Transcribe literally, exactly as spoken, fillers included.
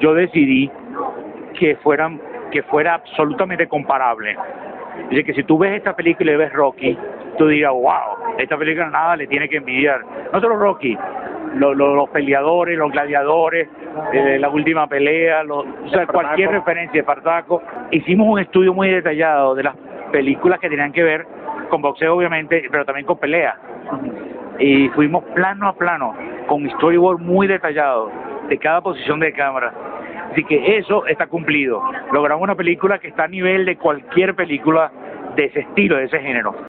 yo decidí que fueran que fuera absolutamente comparable. Es decir, que si tú ves esta película y ves Rocky, tú digas, wow, esta película nada le tiene que envidiar. No solo Rocky, lo, lo, los peleadores, los gladiadores, eh, la última pelea, los, o sea, cualquier referencia de Espartaco. Hicimos un estudio muy detallado de las películas que tenían que ver con boxeo, obviamente, pero también con pelea. Y fuimos plano a plano, con storyboard muy detallado de cada posición de cámara. Así que eso está cumplido. Logramos una película que está a nivel de cualquier película de ese estilo, de ese género.